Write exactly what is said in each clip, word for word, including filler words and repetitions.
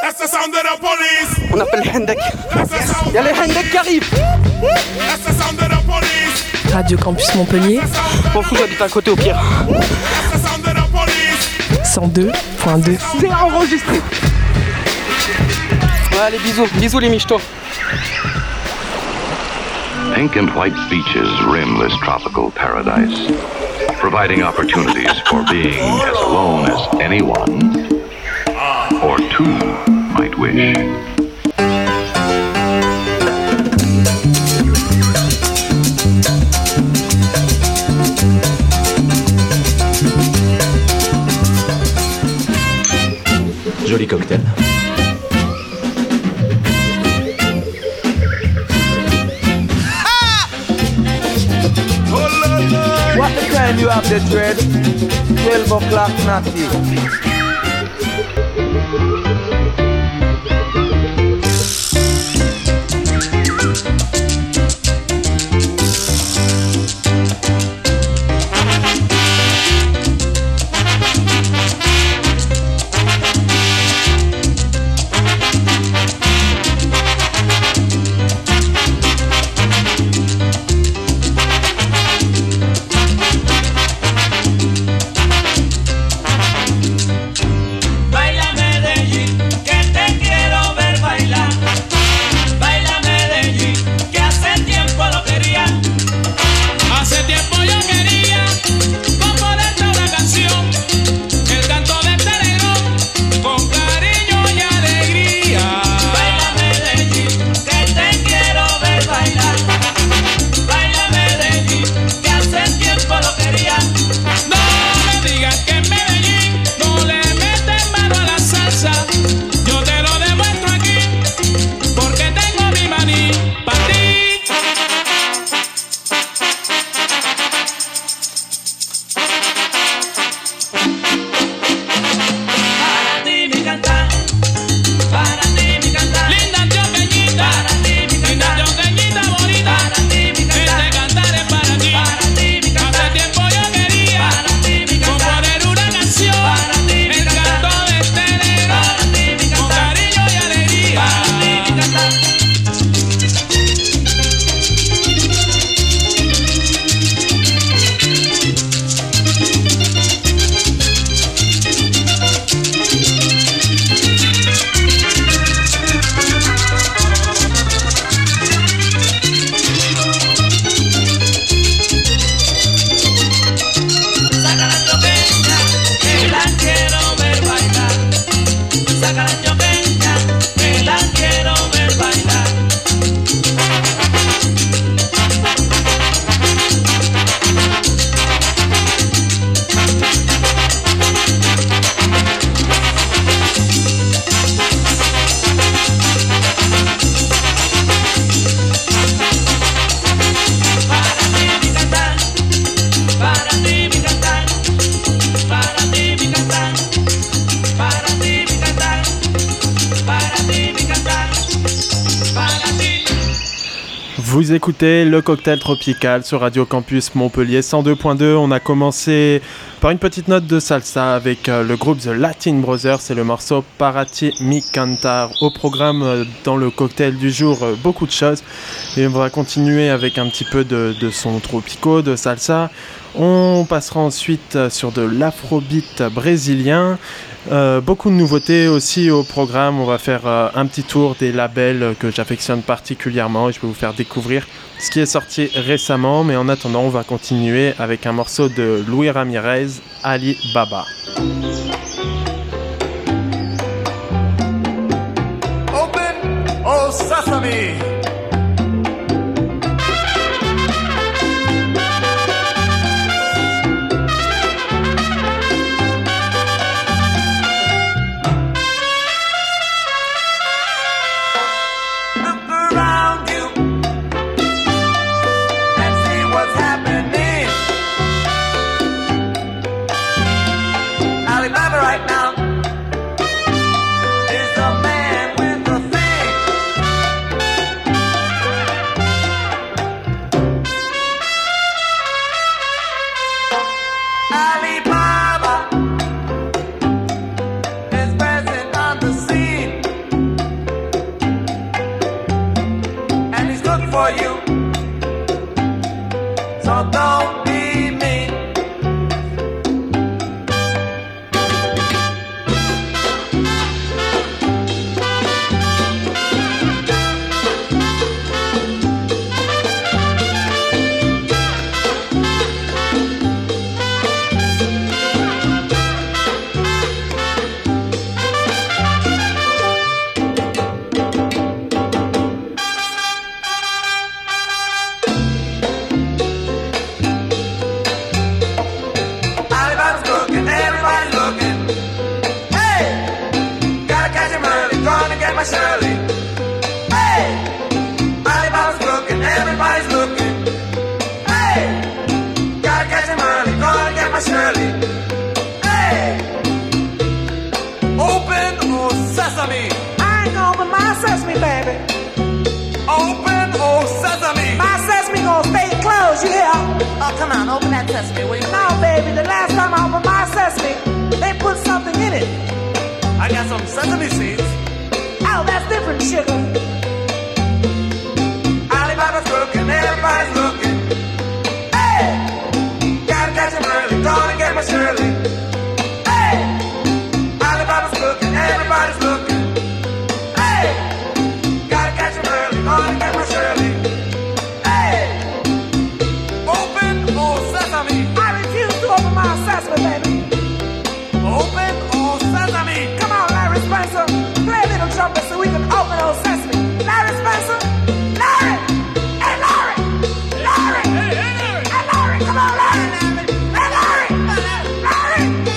That's the sound of the police. On appelle les Hendek. Il y a les Hendek qui arrivent. That's the sound of the police. Radio Campus Montpellier. M'en fous, j'habite à côté au pire. That's the sound of the police. cent deux point deux. C'est enregistré. Ouais, allez, bisous. Bisous les michtos. Pink and white beaches rim this tropical paradise, providing opportunities for being as alone as anyone, or two, might wish. Joli cocktail. What the time you have the dread? twelve o'clock natty. Vous écoutez le cocktail tropical sur Radio Campus Montpellier cent deux point deux. On a commencé par une petite note de salsa avec euh, le groupe The Latin Brothers. C'est le morceau Para ti mi cantar. Au programme euh, dans le cocktail du jour, euh, beaucoup de choses. Et on va continuer avec un petit peu de, de sons tropicaux, de salsa. On passera ensuite sur de l'afrobeat brésilien. Euh, beaucoup de nouveautés aussi au programme. On va faire euh, un petit tour des labels que j'affectionne particulièrement et je peux vous faire découvrir ce qui est sorti récemment. Mais en attendant, on va continuer avec un morceau de Louis Ramirez, Ali Baba. Open, oh sesame. Right now is a man with a thing. my Shirley. Hey, Alibaba's looking, everybody's looking. Hey, gotta catch him early, gonna get my Shirley. Hey, open oh sesame. I ain't gonna open my sesame, baby. Open oh sesame. My sesame gonna stay closed, you hear? Oh, come on, open that sesame, will you? No, baby, the last time I opened my sesame, they put something in it. I got some sesame seeds. Oh, that's different, sugar. Alibaba's looking, everybody's looking. Hey, gotta catch him early, gonna get my Shirley. Hey, Alibaba's looking, everybody's looking. Hey, gotta catch him early, gonna get my Shirley. Hey, open oh sesame. I refuse to open my sesame, baby. Open oh sesame. Come on, Larry Spencer, play a little trumpet so we can open old sesame. Larry Spencer, Larry, hey Larry, Larry, hey Larry, come on Larry, hey Larry, Larry.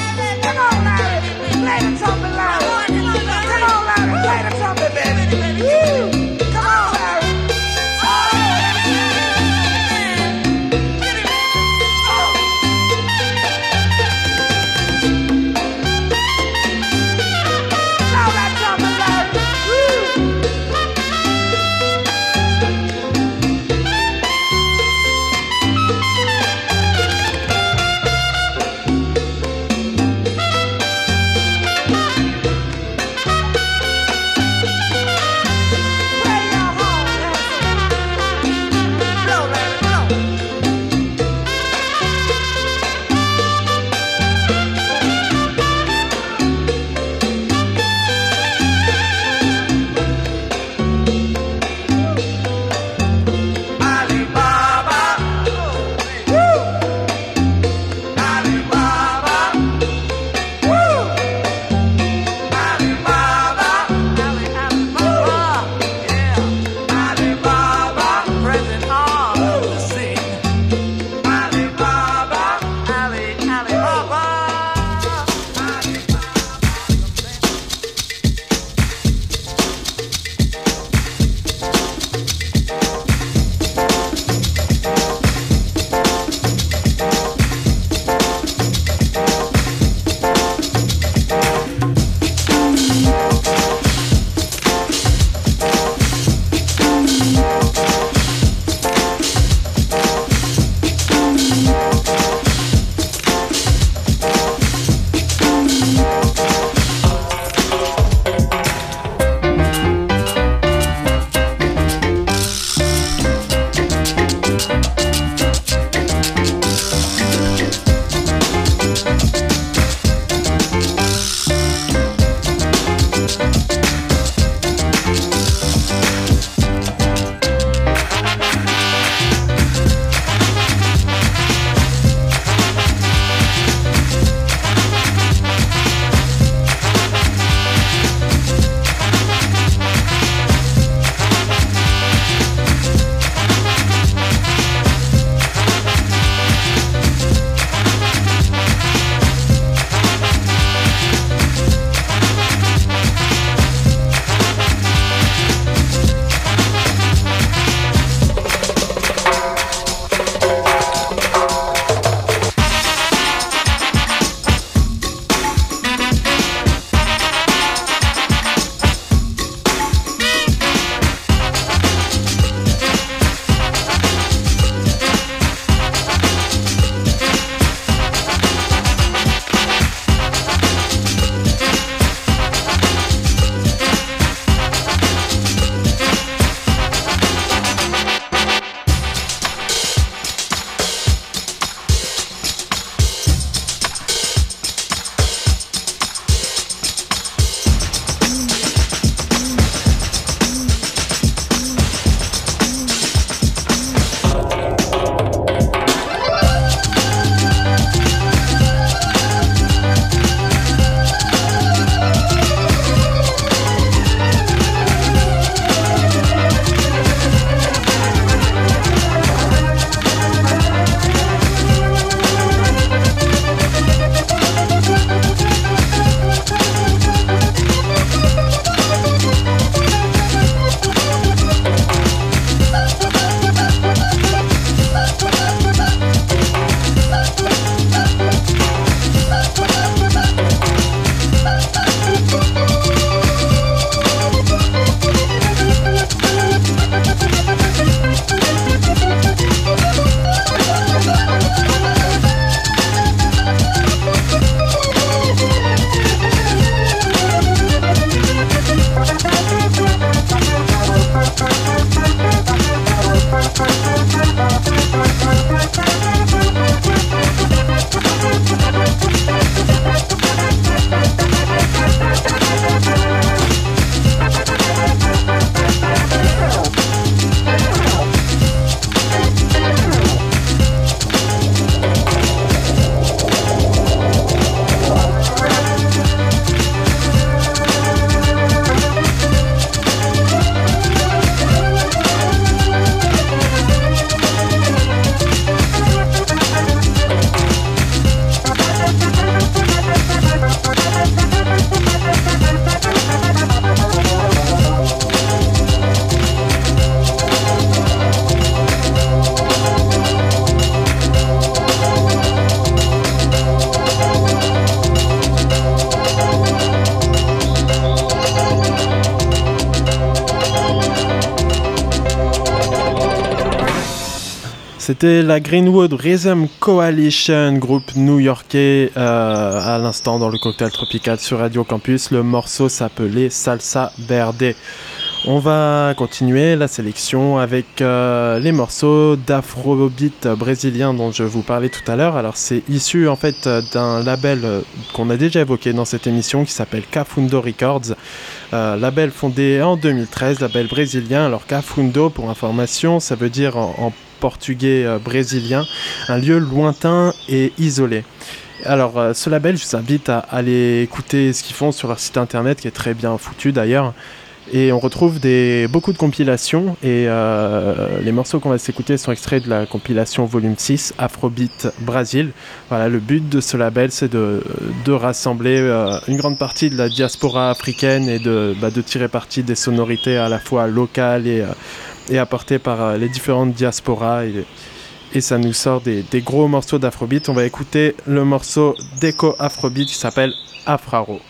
C'était la Greenwood Rhythm Coalition, groupe new-yorkais, euh, à l'instant dans le cocktail tropical sur Radio Campus. Le morceau s'appelait Salsa Verde. On va continuer la sélection avec euh, les morceaux d'afrobeat brésilien dont je vous parlais tout à l'heure. Alors c'est issu en fait d'un label euh, qu'on a déjà évoqué dans cette émission qui s'appelle Cafundo Records. Euh, label fondé en deux mille treize, label brésilien. Alors Cafundo, pour information, ça veut dire en, en portugais euh, brésilien, un lieu lointain et isolé. Alors euh, ce label, je vous invite à aller écouter ce qu'ils font sur leur site internet qui est très bien foutu d'ailleurs. Et on retrouve des, beaucoup de compilations et euh, les morceaux qu'on va s'écouter sont extraits de la compilation volume six Afrobeat Brésil. Voilà, le but de ce label, c'est de, de rassembler euh, une grande partie de la diaspora africaine et de, bah, de tirer parti des sonorités à la fois locales et, euh, et apportées par euh, les différentes diasporas. Et, et ça nous sort des, des gros morceaux d'Afrobeat. On va écouter le morceau d'Eco Afrobeat qui s'appelle Afraro.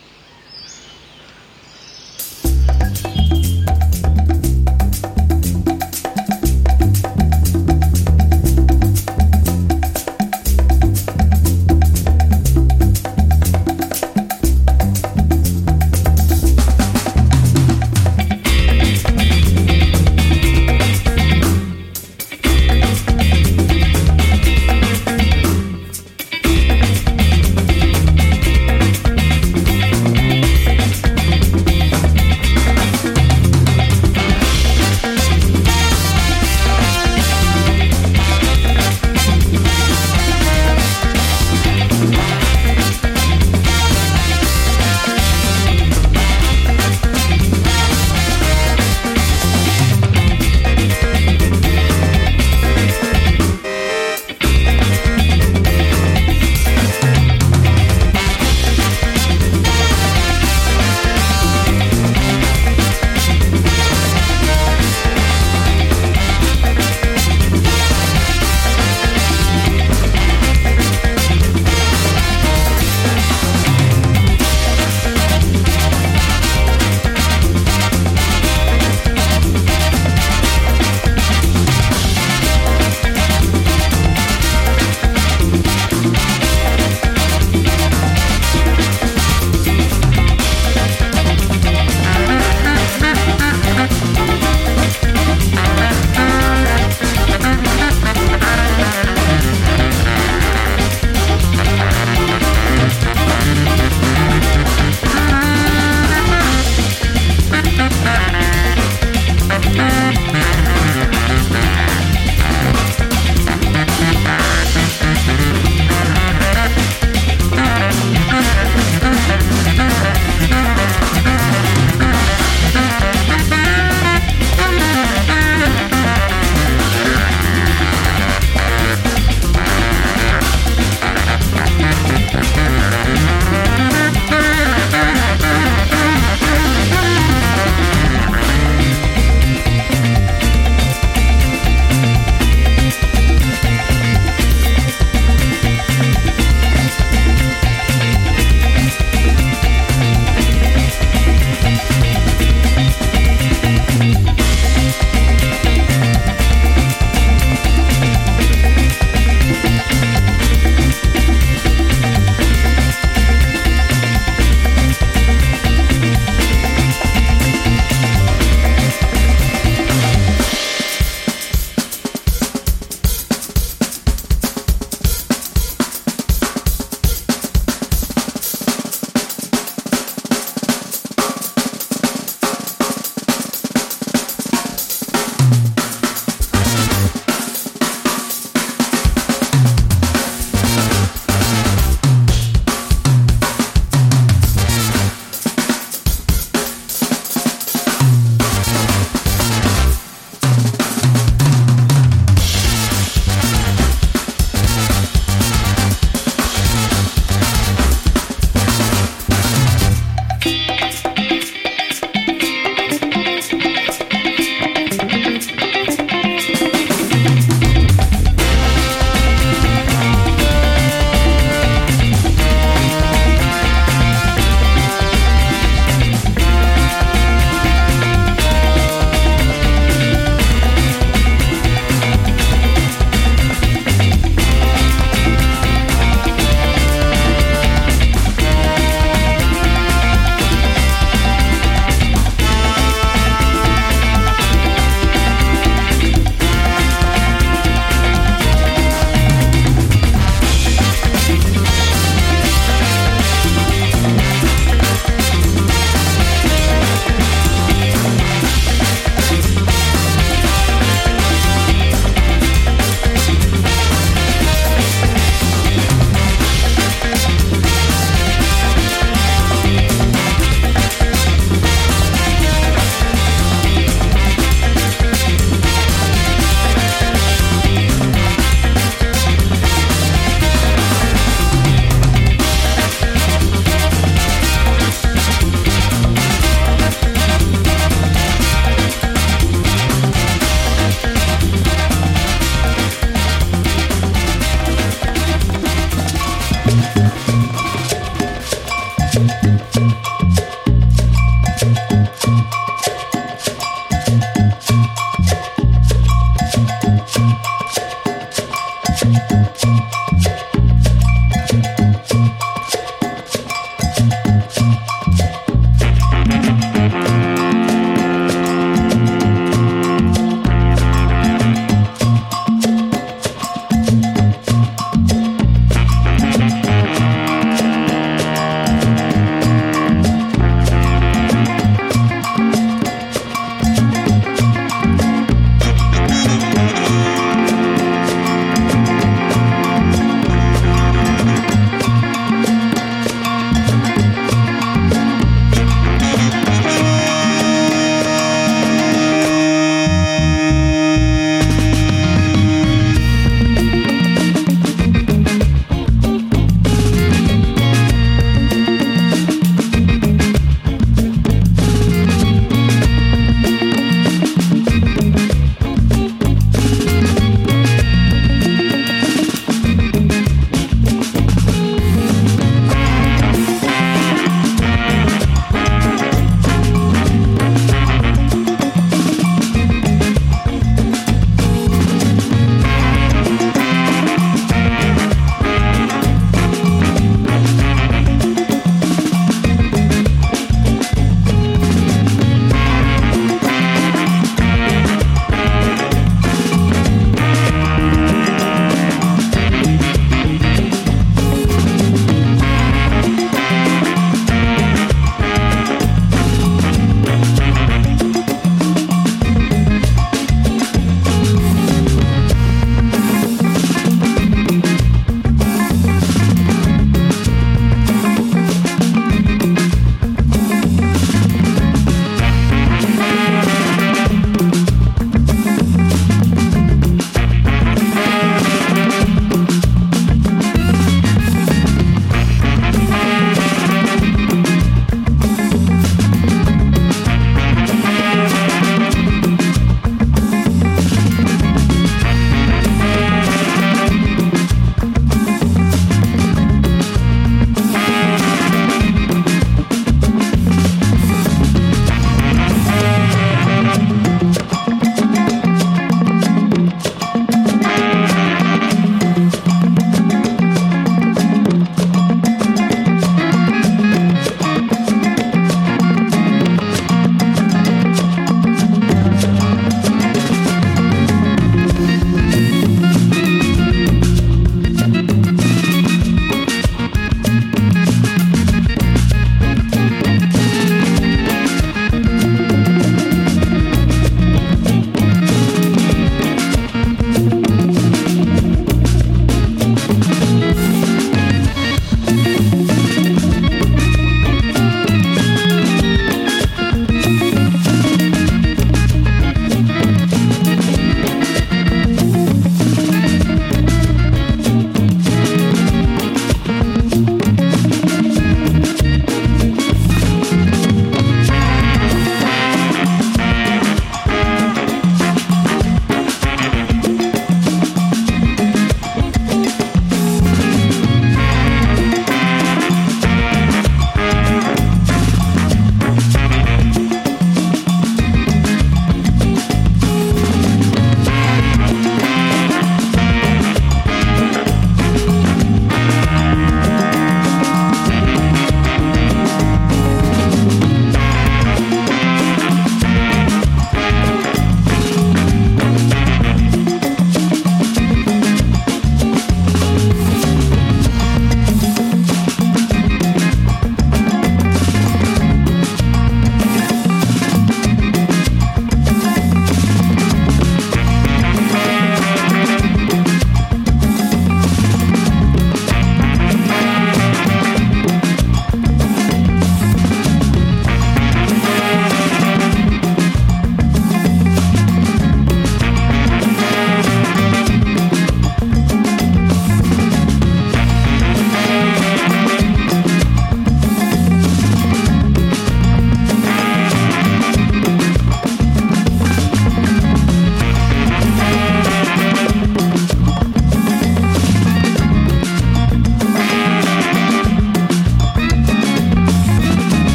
Thank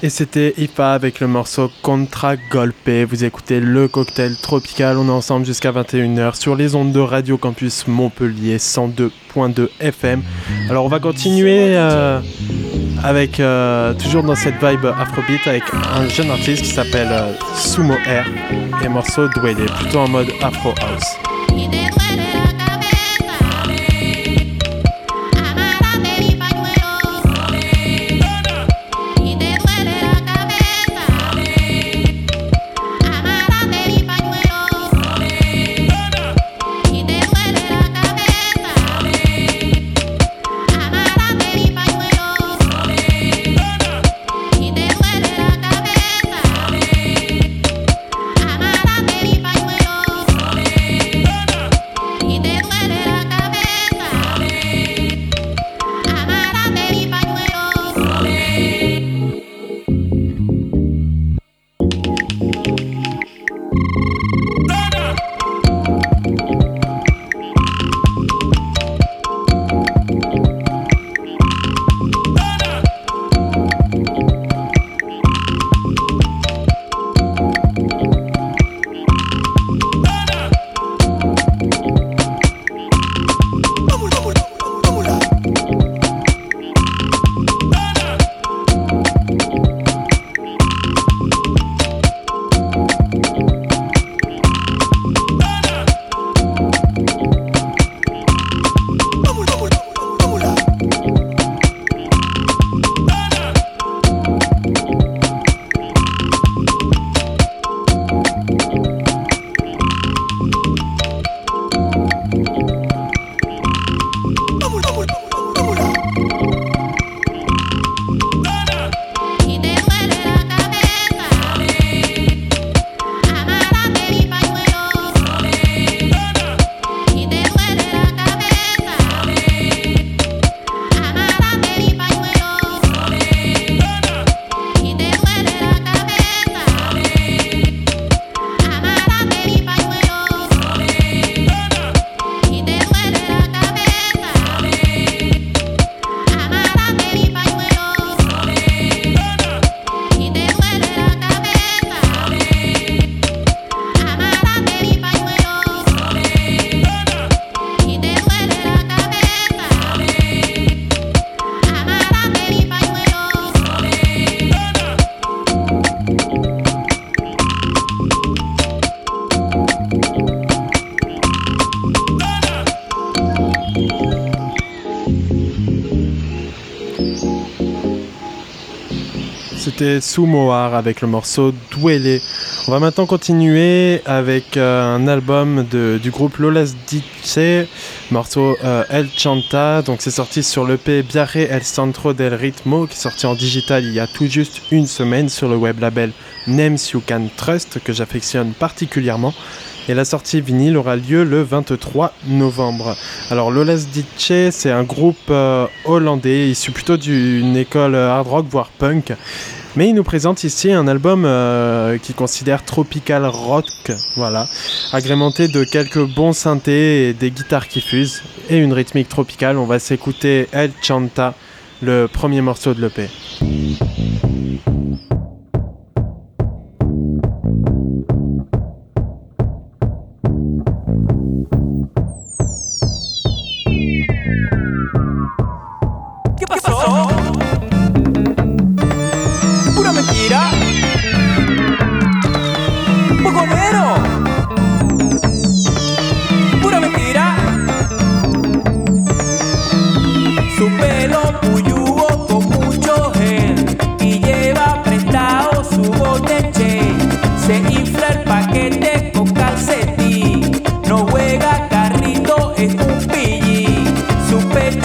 Et c'était I F A avec le morceau Contra Golpe. Vous écoutez le cocktail tropical. On est ensemble jusqu'à vingt et une heures sur les ondes de Radio Campus Montpellier cent deux point deux F M. Alors on va continuer euh, avec euh, toujours dans cette vibe afrobeat avec un jeune artiste qui s'appelle euh, Sumo Air et morceau Dwele, plutôt en mode afro house. C'était Sumoar avec le morceau Dwele. On va maintenant continuer avec euh, un album de, du groupe Lolas Dice, morceau euh, El Chanta. Donc c'est sorti sur l'E P Viaje El Centro del Ritmo, qui est sorti en digital il y a tout juste une semaine sur le web label Names You Can Trust, que j'affectionne particulièrement. Et la sortie vinyle aura lieu le vingt-trois novembre. Alors Lolas Dice, c'est un groupe euh, hollandais, issu plutôt d'une école hard rock, voire punk. Mais il nous présente ici un album euh, qu'il considère tropical rock, voilà, agrémenté de quelques bons synthés et des guitares qui fusent, et une rythmique tropicale. On va s'écouter El Chanta, le premier morceau de l'E P.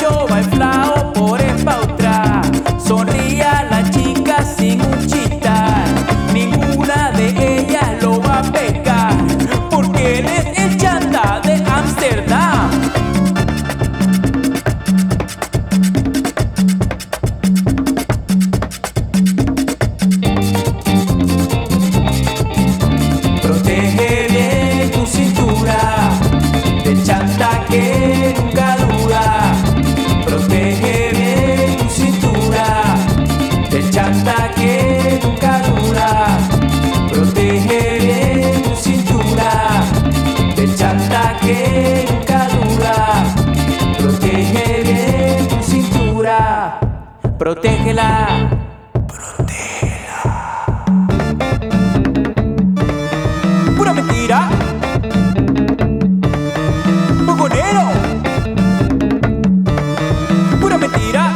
Sonría la chica sin un chita. protégela. Pura mentira. Bugonero. Pura mentira.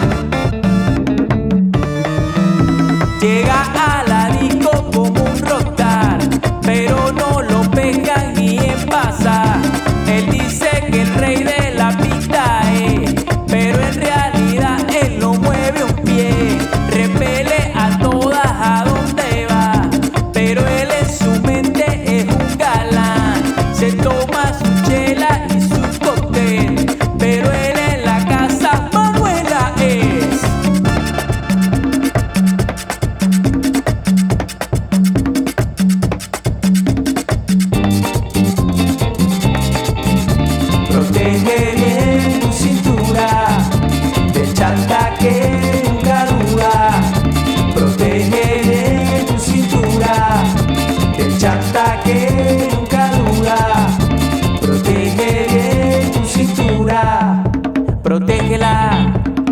Llega a la disco como un rockstar, pero no lo pescan ni en pasar. Él dice que el rey de la pista es, pero en realidad él no mueve un pie. Repele a todas a donde va, pero él en su mente es un galán. Se toma su chela y su cóctel, pero él en la casa Manuela es. Protege bien tu cintura del chanta que nunca dura. Protege bien tu cintura del chanta que nunca dura. Protege bien tu cintura, protégela.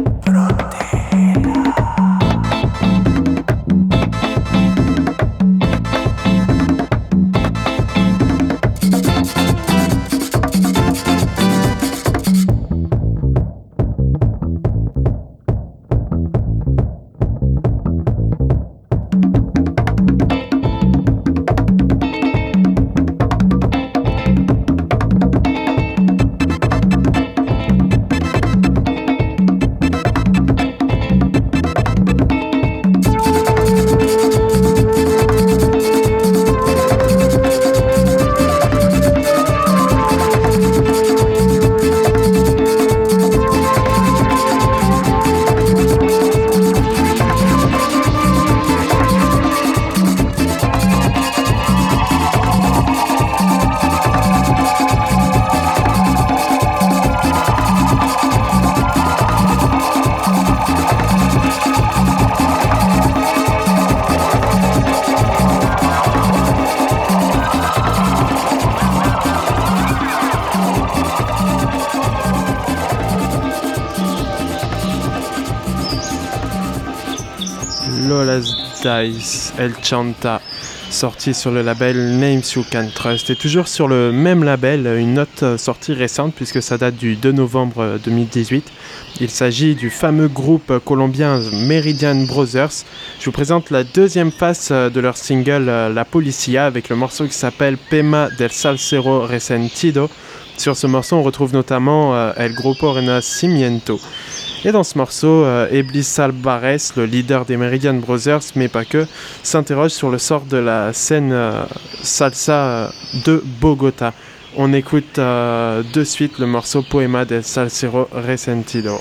Lola's Dice, El Chanta, sorti sur le label Names You Can Trust. Et toujours sur le même label, une note sortie récente puisque ça date du deux novembre deux mille dix-huit. Il s'agit du fameux groupe colombien Meridian Brothers. Je vous présente la deuxième face de leur single La Policía avec le morceau qui s'appelle Pema del Salsero Resentido. Sur ce morceau, on retrouve notamment euh, El Grupo Renacimiento. Et dans ce morceau, euh, Eblis Alvarez, le leader des Meridian Brothers, mais pas que, s'interroge sur le sort de la scène euh, salsa euh, de Bogota. On écoute euh, de suite le morceau Poema del Salsero Resentido.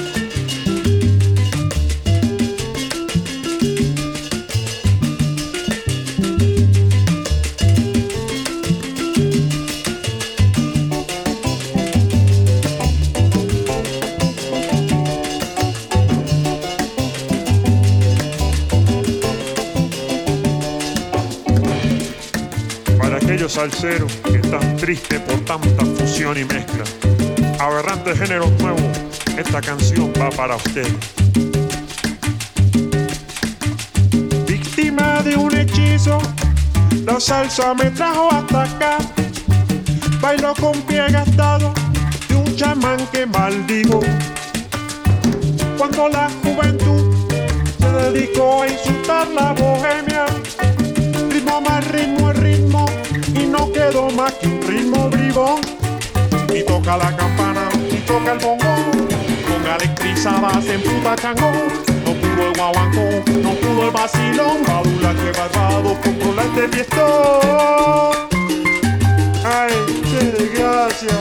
Salsero que están tristes por tanta fusión y mezcla, aberrantes géneros nuevos, esta canción va para usted. Víctima de un hechizo, la salsa me trajo hasta acá. Bailo con pie gastado de un chamán que maldigo. Cuando la juventud se dedicó a insultar la bohemia, ritmo más ritmo es ritmo, y no quedó más que un ritmo bribón. Y toca la campana, y toca el bongo, con electrizadas en puta changó. No pudo el guaguancó, no pudo el vacilón, Badula que barbado, controla este fiestón. Ay, qué desgracia.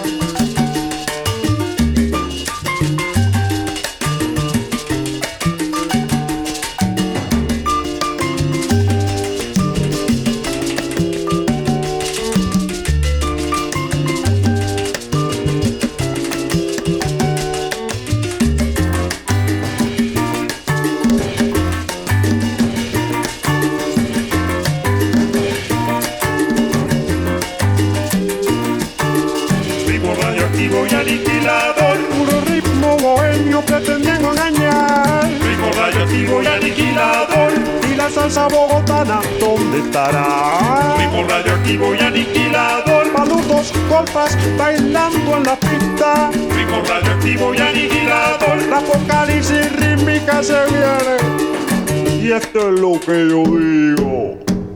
salsa bogotana, ¿dónde estará? Ritmo radioactivo y aniquilador. Paludos, golpas, bailando en la pista. Ritmo radioactivo y aniquilador. La apocalipsis rítmica se viene. Y esto es lo que yo digo.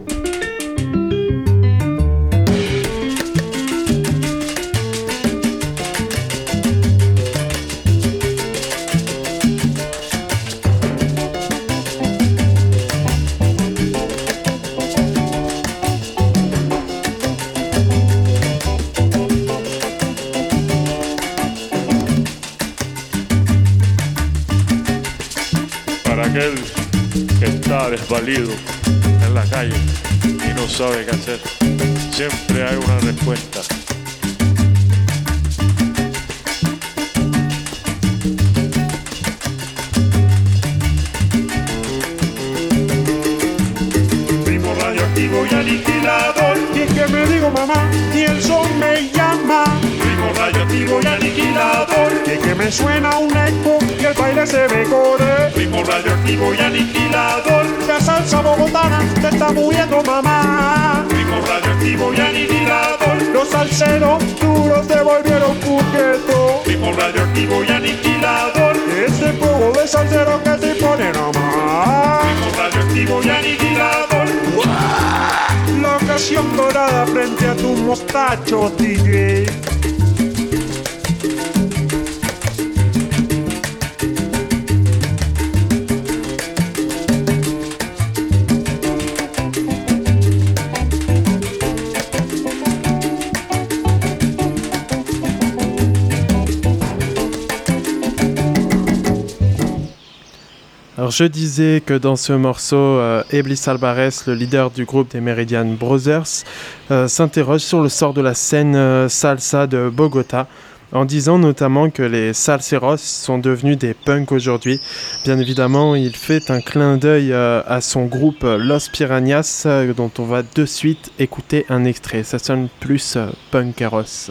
Aquel que está desvalido en la calle y no sabe qué hacer, siempre hay una respuesta. Ritmo radioactivo y aniquilador. Y es que me digo mamá, y el sol me llama. Ritmo radioactivo y aniquilador. Y es que me suena un eco y el baile se me corre. Ritmo radioactivo y aniquilador. La salsa bogotana te está muriendo mamá. Ritmo radioactivo y aniquilador. Los salseros duros te volvieron puqueto. Ritmo radioactivo y aniquilador. Ese poco de salsero que te pone nomás. Ritmo radioactivo y aniquilador. La ocasión dorada frente a tu mostacho, D J. Alors je disais que dans ce morceau, euh, Eblis Alvarez, le leader du groupe des Meridian Brothers, euh, s'interroge sur le sort de la scène euh, salsa de Bogota, en disant notamment que les salseros sont devenus des punks aujourd'hui. Bien évidemment, il fait un clin d'œil euh, à son groupe Los Piranhas, euh, dont on va de suite écouter un extrait. Ça sonne plus euh, punkeros.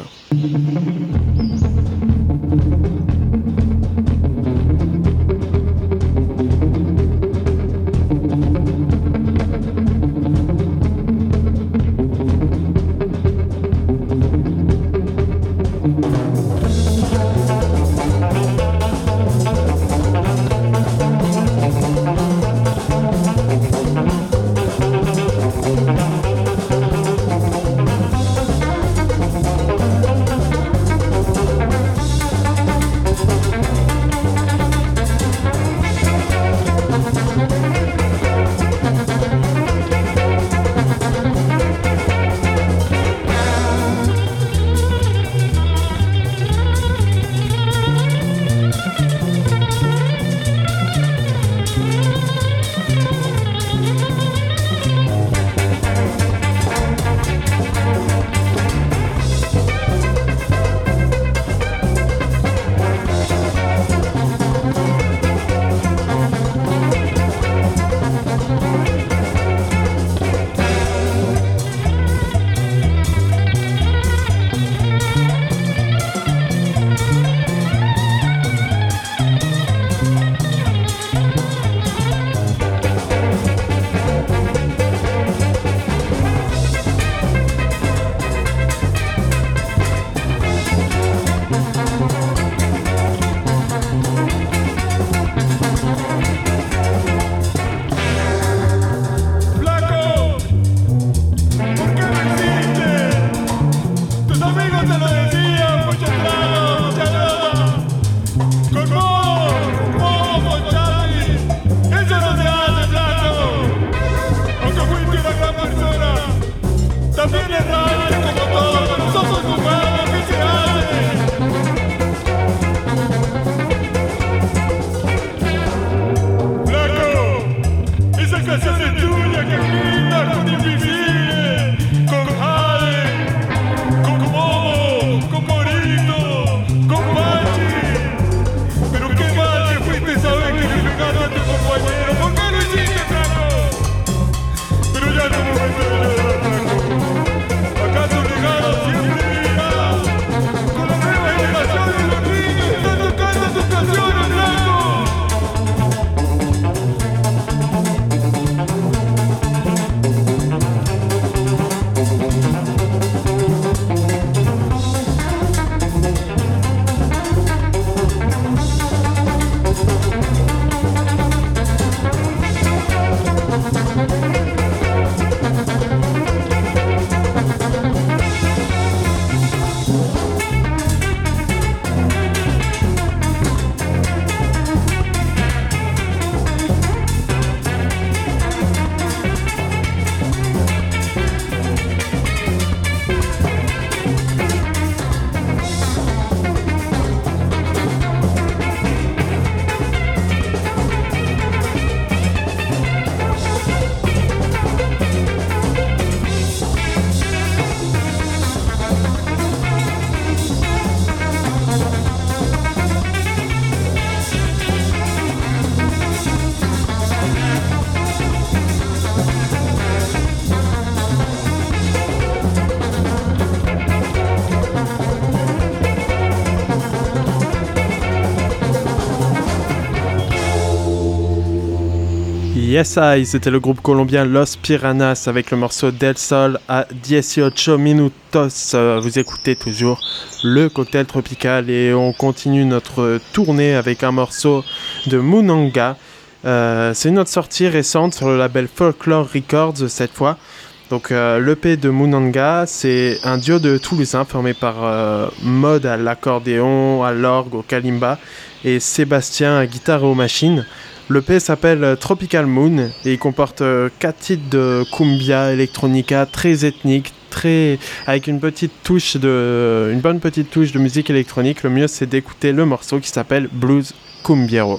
Yes I, c'était le groupe colombien Los Piranhas avec le morceau Del Sol à dix-huit minutos. Vous écoutez toujours le cocktail tropical et on continue notre tournée avec un morceau de Munanga. Euh, c'est une autre sortie récente sur le label Folklore Records cette fois. Donc euh, l'E P de Munanga, c'est un duo de Toulousains formé par euh, Mode à l'accordéon, à l'orgue, au kalimba et Sébastien à guitare et aux machines. L'E P s'appelle Tropical Moon et il comporte quatre titres de cumbia electronica très ethnique, très avec une petite touche de une bonne petite touche de musique électronique. Le mieux c'est d'écouter le morceau qui s'appelle Blues Cumbiero.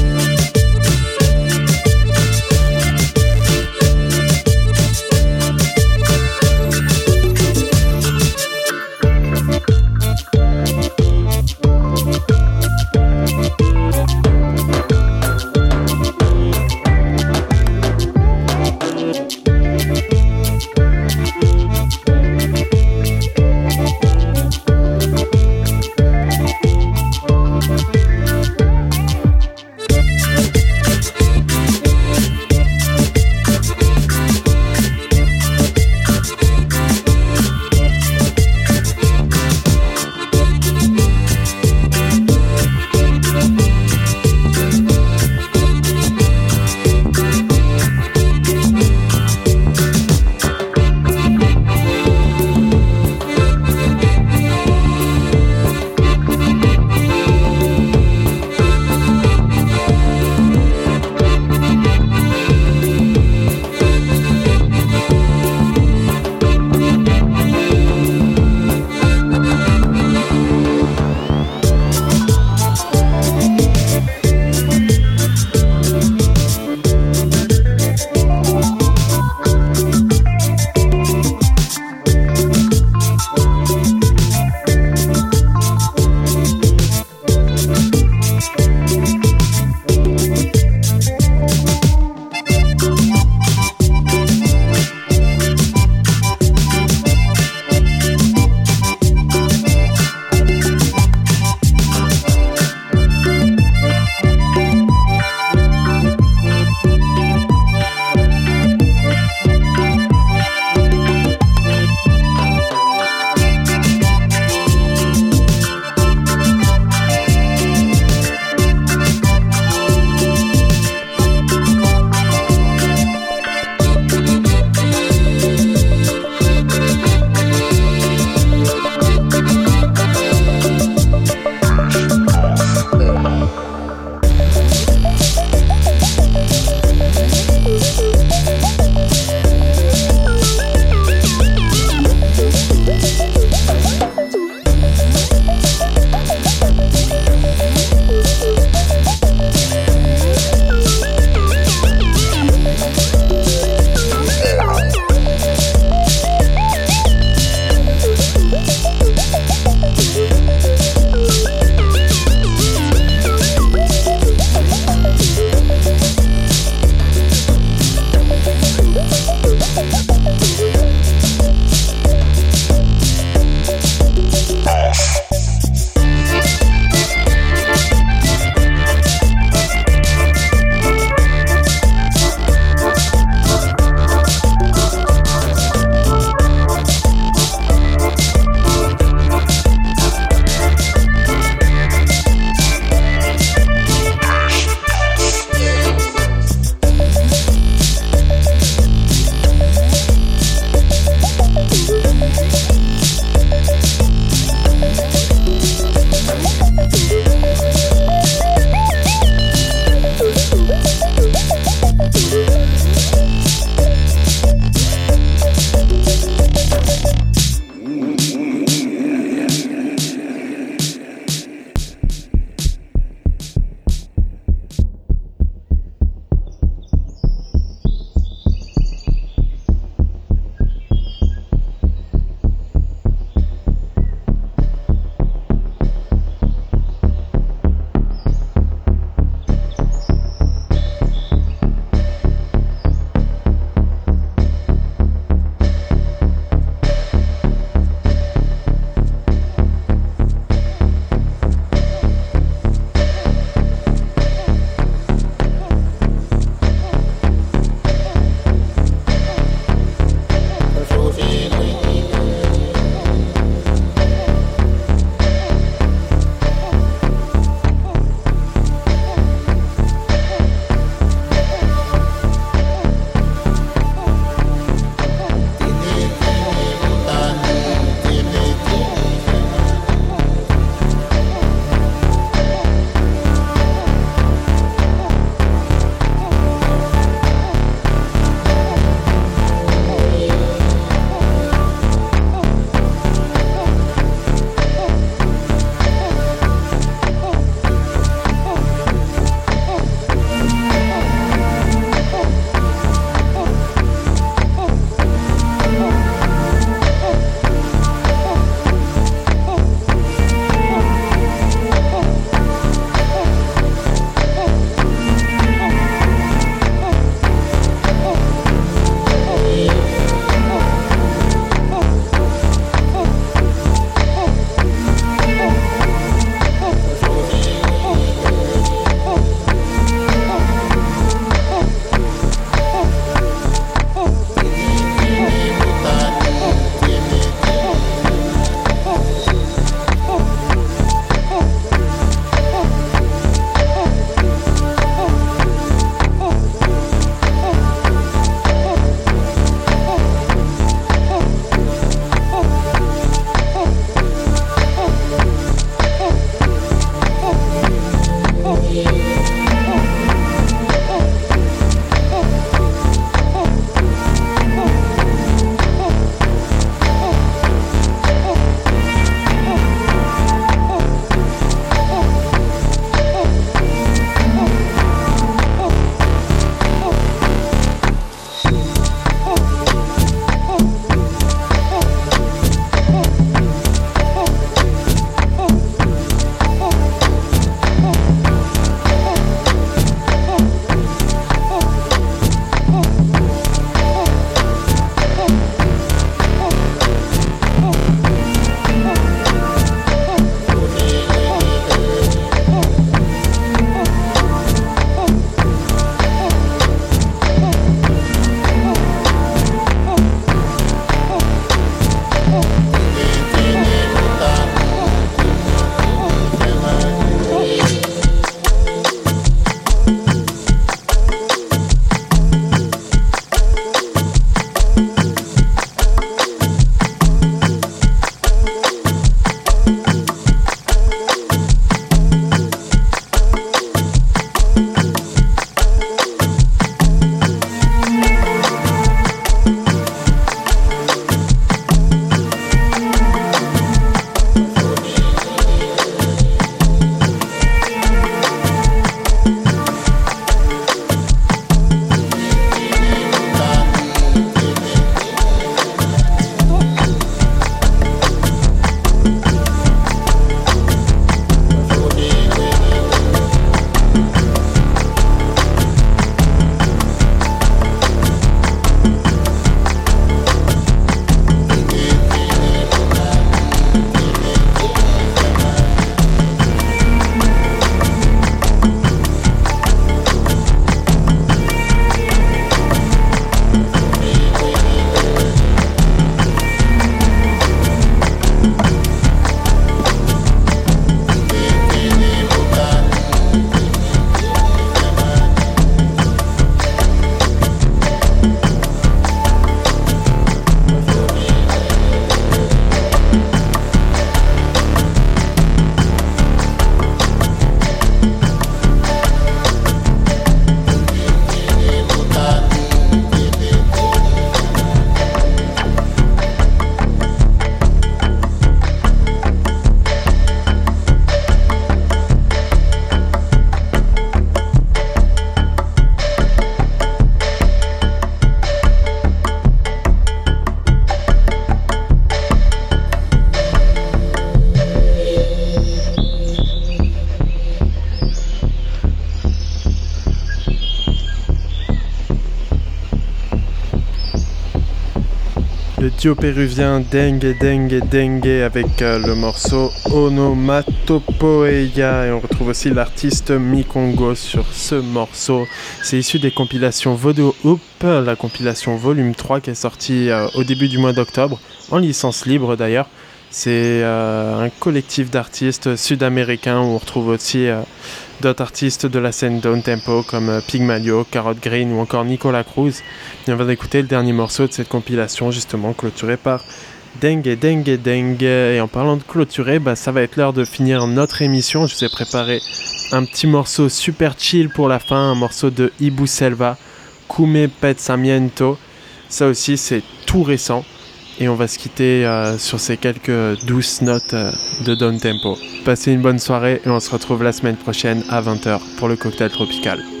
duo péruvien Dengue Dengue Dengue avec euh, le morceau Onomatopoeia, et on retrouve aussi l'artiste Mikongo sur ce morceau. C'est issu des compilations Voodoo Hoop, la compilation volume trois qui est sortie euh, au début du mois d'octobre, en licence libre d'ailleurs. C'est euh, un collectif d'artistes sud-américains où on retrouve aussi euh, d'autres artistes de la scène downtempo comme euh, Pygmalion, Carrot Green ou encore Nicolas Cruz. Et on va écouter le dernier morceau de cette compilation, justement clôturé par Dengue Dengue Dengue. Et en parlant de clôturer, bah, ça va être l'heure de finir notre émission. Je vous ai préparé un petit morceau super chill pour la fin, un morceau de Ibu Selva, Kume Pensamiento. Ça aussi c'est tout récent. Et on va se quitter euh, sur ces quelques douces notes euh, de downtempo. Passez une bonne soirée et on se retrouve la semaine prochaine à vingt heures pour le cocktail tropical.